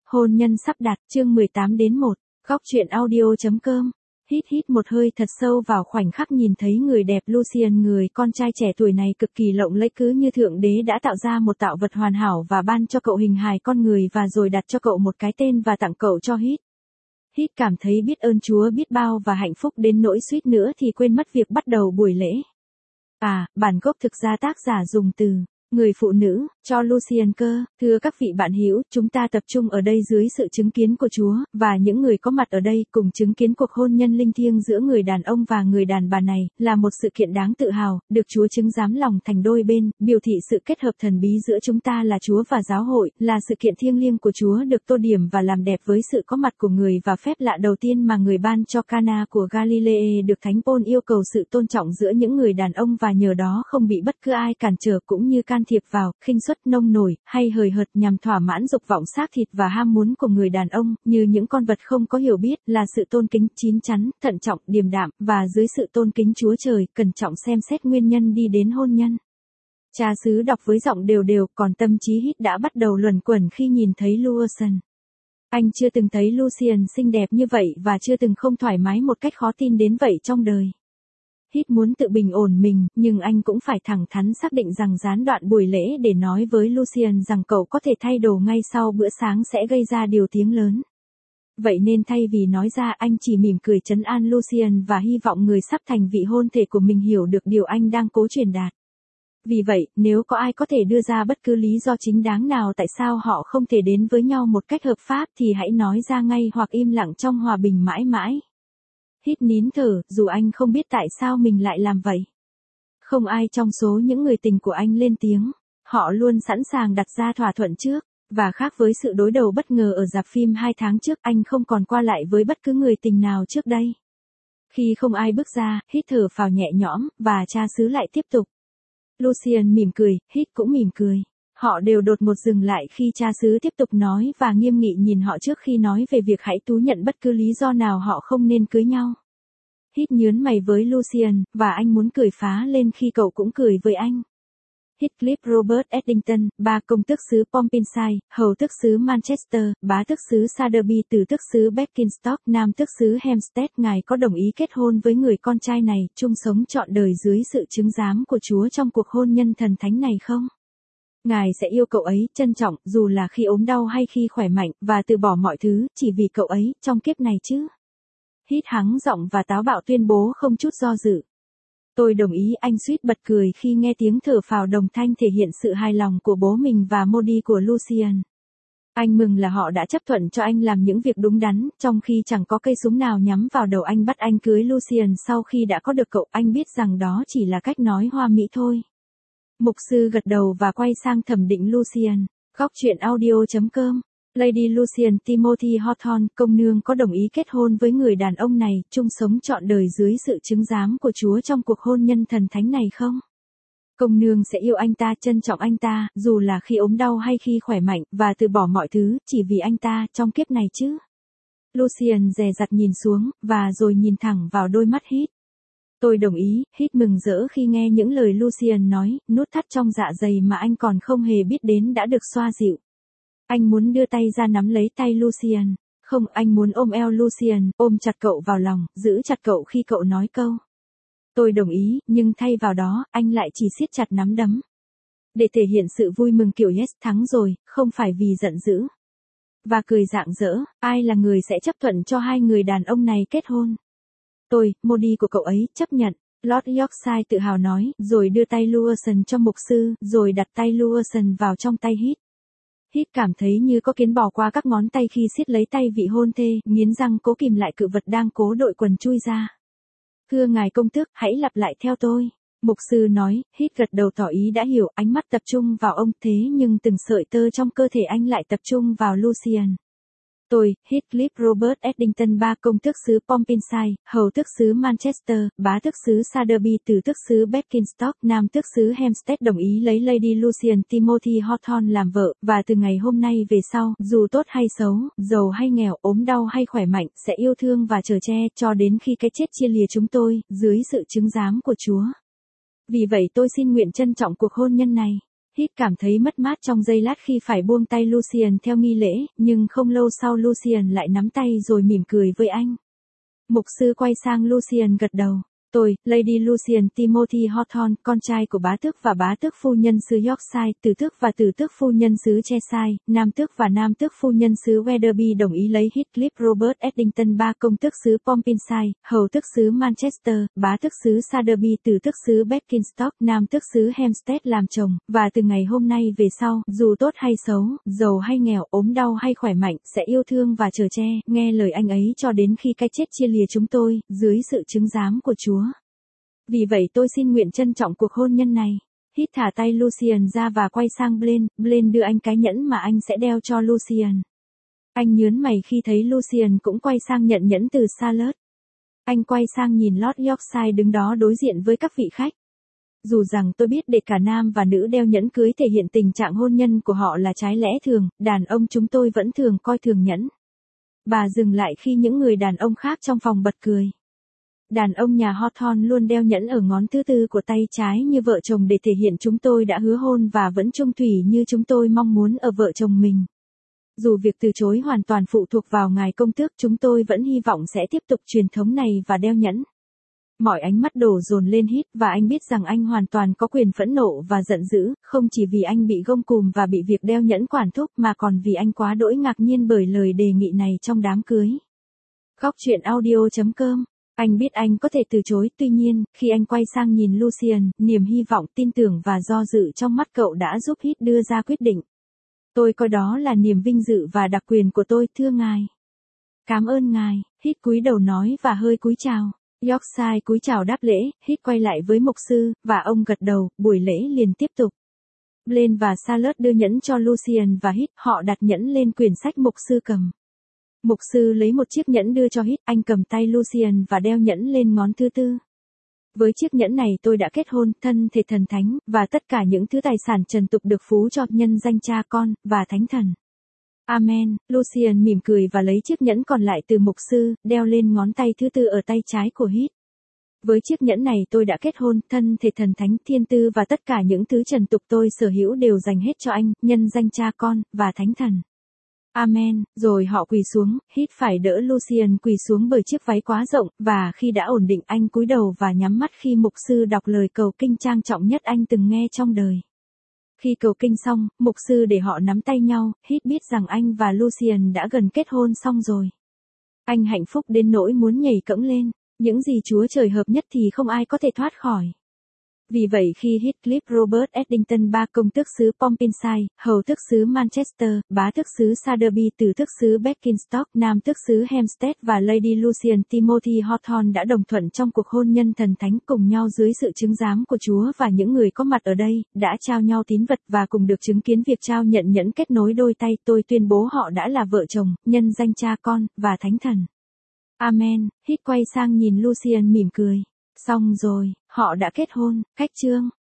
Hôn nhân sắp đặt, chương 18 đến 1, góc truyện audio.com. Hít một hơi thật sâu vào khoảnh khắc nhìn thấy người đẹp Lucien, người con trai trẻ tuổi này cực kỳ lộng lẫy, cứ như thượng đế đã tạo ra một tạo vật hoàn hảo và ban cho cậu hình hài con người và rồi đặt cho cậu một cái tên và tặng cậu cho Hít. Hít cảm thấy biết ơn Chúa biết bao và hạnh phúc đến nỗi suýt nữa thì quên mất việc bắt đầu buổi lễ. Bản gốc thực ra tác giả dùng từ người phụ nữ cho Lucien cơ. Thưa các vị bạn hữu, chúng ta tập trung ở đây dưới sự chứng kiến của Chúa, và những người có mặt ở đây cùng chứng kiến cuộc hôn nhân linh thiêng giữa người đàn ông và người đàn bà này, là một sự kiện đáng tự hào, được Chúa chứng giám lòng thành đôi bên, biểu thị sự kết hợp thần bí giữa chúng ta là Chúa và giáo hội, là sự kiện thiêng liêng của Chúa được tô điểm và làm đẹp với sự có mặt của người và phép lạ đầu tiên mà người ban cho Cana của Galilee, được Thánh Paul yêu cầu sự tôn trọng giữa những người đàn ông và nhờ đó không bị bất cứ ai cản trở cũng như can thiệp vào, khinh suất, nông nổi, hay hời hợt nhằm thỏa mãn dục vọng xác thịt và ham muốn của người đàn ông, như những con vật không có hiểu biết, là sự tôn kính, chín chắn, thận trọng, điềm đạm, và dưới sự tôn kính Chúa Trời, cẩn trọng xem xét nguyên nhân đi đến hôn nhân. Cha xứ đọc với giọng đều đều, còn tâm trí Hít đã bắt đầu luẩn quẩn khi nhìn thấy Lucien. Anh chưa từng thấy Lucien xinh đẹp như vậy và chưa từng không thoải mái một cách khó tin đến vậy trong đời. Hít muốn tự bình ổn mình, nhưng anh cũng phải thẳng thắn xác định rằng gián đoạn buổi lễ để nói với Lucien rằng cậu có thể thay đồ ngay sau bữa sáng sẽ gây ra điều tiếng lớn. Vậy nên thay vì nói ra, anh chỉ mỉm cười trấn an Lucien và hy vọng người sắp thành vị hôn thê của mình hiểu được điều anh đang cố truyền đạt. Vì vậy, nếu có ai có thể đưa ra bất cứ lý do chính đáng nào tại sao họ không thể đến với nhau một cách hợp pháp thì hãy nói ra ngay hoặc im lặng trong hòa bình mãi mãi. Hít nín thở, dù anh không biết tại sao mình lại làm vậy. Không ai trong số những người tình của anh lên tiếng. Họ luôn sẵn sàng đặt ra thỏa thuận trước. Và khác với sự đối đầu bất ngờ ở rạp phim 2 tháng trước, anh không còn qua lại với bất cứ người tình nào trước đây. Khi không ai bước ra, Hít thở phào nhẹ nhõm, và cha xứ lại tiếp tục. Lucien mỉm cười, Hít cũng mỉm cười. Họ đều đột ngột dừng lại khi cha xứ tiếp tục nói và nghiêm nghị nhìn họ trước khi nói về việc hãy thú nhận bất cứ lý do nào họ không nên cưới nhau. Hít nhướng mày với Lucien, và anh muốn cười phá lên khi cậu cũng cười với anh. Heathcliff Robert Eddington, ba công tước xứ Pompinshire, hầu tước xứ Manchester, bá tước xứ Sowerby, tử tước xứ Berkingstock, nam tước xứ Hampstead, ngài có đồng ý kết hôn với người con trai này, chung sống trọn đời dưới sự chứng giám của Chúa trong cuộc hôn nhân thần thánh này không? Ngài sẽ yêu cậu ấy, trân trọng, dù là khi ốm đau hay khi khỏe mạnh, và từ bỏ mọi thứ, chỉ vì cậu ấy, trong kiếp này chứ? Hít hắng giọng và táo bạo tuyên bố không chút do dự. Tôi đồng ý, anh suýt bật cười khi nghe tiếng thở phào đồng thanh thể hiện sự hài lòng của bố mình và Modi của Lucien. Anh mừng là họ đã chấp thuận cho anh làm những việc đúng đắn, trong khi chẳng có cây súng nào nhắm vào đầu anh bắt anh cưới Lucien sau khi đã có được cậu. Anh biết rằng đó chỉ là cách nói hoa mỹ thôi. Mục sư gật đầu và quay sang thẩm định Lucien. Góc truyện audio.com. Lady Lucien Timothy Hawthorne, công nương có đồng ý kết hôn với người đàn ông này, chung sống trọn đời dưới sự chứng giám của Chúa trong cuộc hôn nhân thần thánh này không? Công nương sẽ yêu anh ta, trân trọng anh ta, dù là khi ốm đau hay khi khỏe mạnh, và từ bỏ mọi thứ, chỉ vì anh ta, trong kiếp này chứ? Lucien dè dặt nhìn xuống, và rồi nhìn thẳng vào đôi mắt Hít. Tôi đồng ý, Hít mừng rỡ khi nghe những lời Lucien nói, nút thắt trong dạ dày mà anh còn không hề biết đến đã được xoa dịu. Anh muốn đưa tay ra nắm lấy tay Lucien. Không, anh muốn ôm eo Lucien, ôm chặt cậu vào lòng, giữ chặt cậu khi cậu nói câu. Tôi đồng ý, nhưng thay vào đó, anh lại chỉ siết chặt nắm đấm. Để thể hiện sự vui mừng kiểu yes, thắng rồi, không phải vì giận dữ. Và cười rạng rỡ, ai là người sẽ chấp thuận cho hai người đàn ông này kết hôn? Tôi, Modi của cậu ấy, chấp nhận. Lord Yorkshire tự hào nói, rồi đưa tay Lucien cho mục sư, rồi đặt tay Lucien vào trong tay Hít. Hít cảm thấy như có kiến bò qua các ngón tay khi siết lấy tay vị hôn thê, nghiến răng cố kìm lại cự vật đang cố đội quần chui ra. Thưa ngài công tước, hãy lặp lại theo tôi. Mục sư nói. Hít gật đầu tỏ ý đã hiểu, ánh mắt tập trung vào ông, thế nhưng từng sợi tơ trong cơ thể anh lại tập trung vào Lucien. Tôi, Heathcliff Robert Eddington, ba công tước xứ Pompinshire, hầu tước xứ Manchester, bá tước xứ Sowerby, tử tước xứ Berkingstock, nam tước xứ Hampstead đồng ý lấy Lady Lucien Timothy Hawthorne làm vợ, và từ ngày hôm nay về sau, dù tốt hay xấu, giàu hay nghèo, ốm đau hay khỏe mạnh, sẽ yêu thương và chở che, cho đến khi cái chết chia lìa chúng tôi, dưới sự chứng giám của Chúa. Vì vậy tôi xin nguyện trân trọng cuộc hôn nhân này. Hít cảm thấy mất mát trong giây lát khi phải buông tay Lucian theo nghi lễ, nhưng không lâu sau Lucian lại nắm tay rồi mỉm cười với anh. Mục sư quay sang Lucian gật đầu. Tôi, Lady Lucian Timothy Hawthorne, con trai của bá tước và bá tước phu nhân xứ Yorkshire, tử tước và tử tước phu nhân xứ Cheshire, nam tước và nam tước phu nhân xứ Wetherby đồng ý lấy Heathcliff Robert Eddington, ba công tước xứ Pompinshire, hầu tước xứ Manchester, bá tước xứ Sowerby, tử tước xứ Berkingstock, nam tước xứ Hampstead làm chồng, và từ ngày hôm nay về sau, dù tốt hay xấu, giàu hay nghèo, ốm đau hay khỏe mạnh, sẽ yêu thương và chở che, nghe lời anh ấy cho đến khi cái chết chia lìa chúng tôi, dưới sự chứng giám của Chúa. Vì vậy tôi xin nguyện trân trọng cuộc hôn nhân này. Hít thả tay Lucian ra và quay sang Blaine, Blaine đưa anh cái nhẫn mà anh sẽ đeo cho Lucian. Anh nhớn mày khi thấy Lucian cũng quay sang nhận nhẫn từ Charlotte. Anh quay sang nhìn Lord Yorkshire đứng đó đối diện với các vị khách. Dù rằng tôi biết để cả nam và nữ đeo nhẫn cưới thể hiện tình trạng hôn nhân của họ là trái lẽ thường, đàn ông chúng tôi vẫn thường coi thường nhẫn. Bà dừng lại khi những người đàn ông khác trong phòng bật cười. Đàn ông nhà Hawthorne luôn đeo nhẫn ở ngón thứ tư của tay trái như vợ chồng để thể hiện chúng tôi đã hứa hôn và vẫn chung thủy như chúng tôi mong muốn ở vợ chồng mình. Dù việc từ chối hoàn toàn phụ thuộc vào ngài công tước, chúng tôi vẫn hy vọng sẽ tiếp tục truyền thống này và đeo nhẫn. Mọi ánh mắt đổ dồn lên Hít và anh biết rằng anh hoàn toàn có quyền phẫn nộ và giận dữ, không chỉ vì anh bị gông cùm và bị việc đeo nhẫn quản thúc mà còn vì anh quá đỗi ngạc nhiên bởi lời đề nghị này trong đám cưới. Góc truyện audio.com. Anh biết anh có thể từ chối, tuy nhiên, khi anh quay sang nhìn Lucian, niềm hy vọng, tin tưởng và do dự trong mắt cậu đã giúp Hít đưa ra quyết định. Tôi coi đó là niềm vinh dự và đặc quyền của tôi, thưa ngài. Cảm ơn ngài, Hít cúi đầu nói và hơi cúi chào. Yorkshire cúi chào đáp lễ, Hít quay lại với mục sư, và ông gật đầu, buổi lễ liền tiếp tục. Blaine và Charlotte đưa nhẫn cho Lucian và Hít, họ đặt nhẫn lên quyển sách mục sư cầm. Mục sư lấy một chiếc nhẫn đưa cho Hít, anh cầm tay Lucian và đeo nhẫn lên ngón thứ tư. Với chiếc nhẫn này tôi đã kết hôn, thân thể thần thánh, và tất cả những thứ tài sản trần tục được phú cho nhân danh Cha Con, và Thánh Thần. Amen. Lucian mỉm cười và lấy chiếc nhẫn còn lại từ mục sư, đeo lên ngón tay thứ tư ở tay trái của Hít. Với chiếc nhẫn này tôi đã kết hôn, thân thể thần thánh, thiên tư và tất cả những thứ trần tục tôi sở hữu đều dành hết cho anh, nhân danh Cha Con, và Thánh Thần. Amen. Rồi họ quỳ xuống, Hít phải đỡ Lucian quỳ xuống bởi chiếc váy quá rộng, và khi đã ổn định anh cúi đầu và nhắm mắt khi mục sư đọc lời cầu kinh trang trọng nhất anh từng nghe trong đời. Khi cầu kinh xong, mục sư để họ nắm tay nhau, Hít biết rằng anh và Lucian đã gần kết hôn xong rồi. Anh hạnh phúc đến nỗi muốn nhảy cẫng lên, những gì Chúa Trời hợp nhất thì không ai có thể thoát khỏi. Vì vậy khi Heathcliff Robert Eddington, ba công tước xứ Pompinshire, hầu tước xứ Manchester, bá tước xứ Sowerby, tử tước xứ Berkingstock, nam tước xứ Hampstead và Lady Lucian Timothy Hawthorne đã đồng thuận trong cuộc hôn nhân thần thánh cùng nhau dưới sự chứng giám của Chúa và những người có mặt ở đây, đã trao nhau tín vật và cùng được chứng kiến việc trao nhận nhẫn kết nối đôi tay, tôi tuyên bố họ đã là vợ chồng, nhân danh Cha Con, và Thánh Thần. Amen. Hít quay sang nhìn Lucian mỉm cười. Xong rồi, họ đã kết hôn. Khách chương.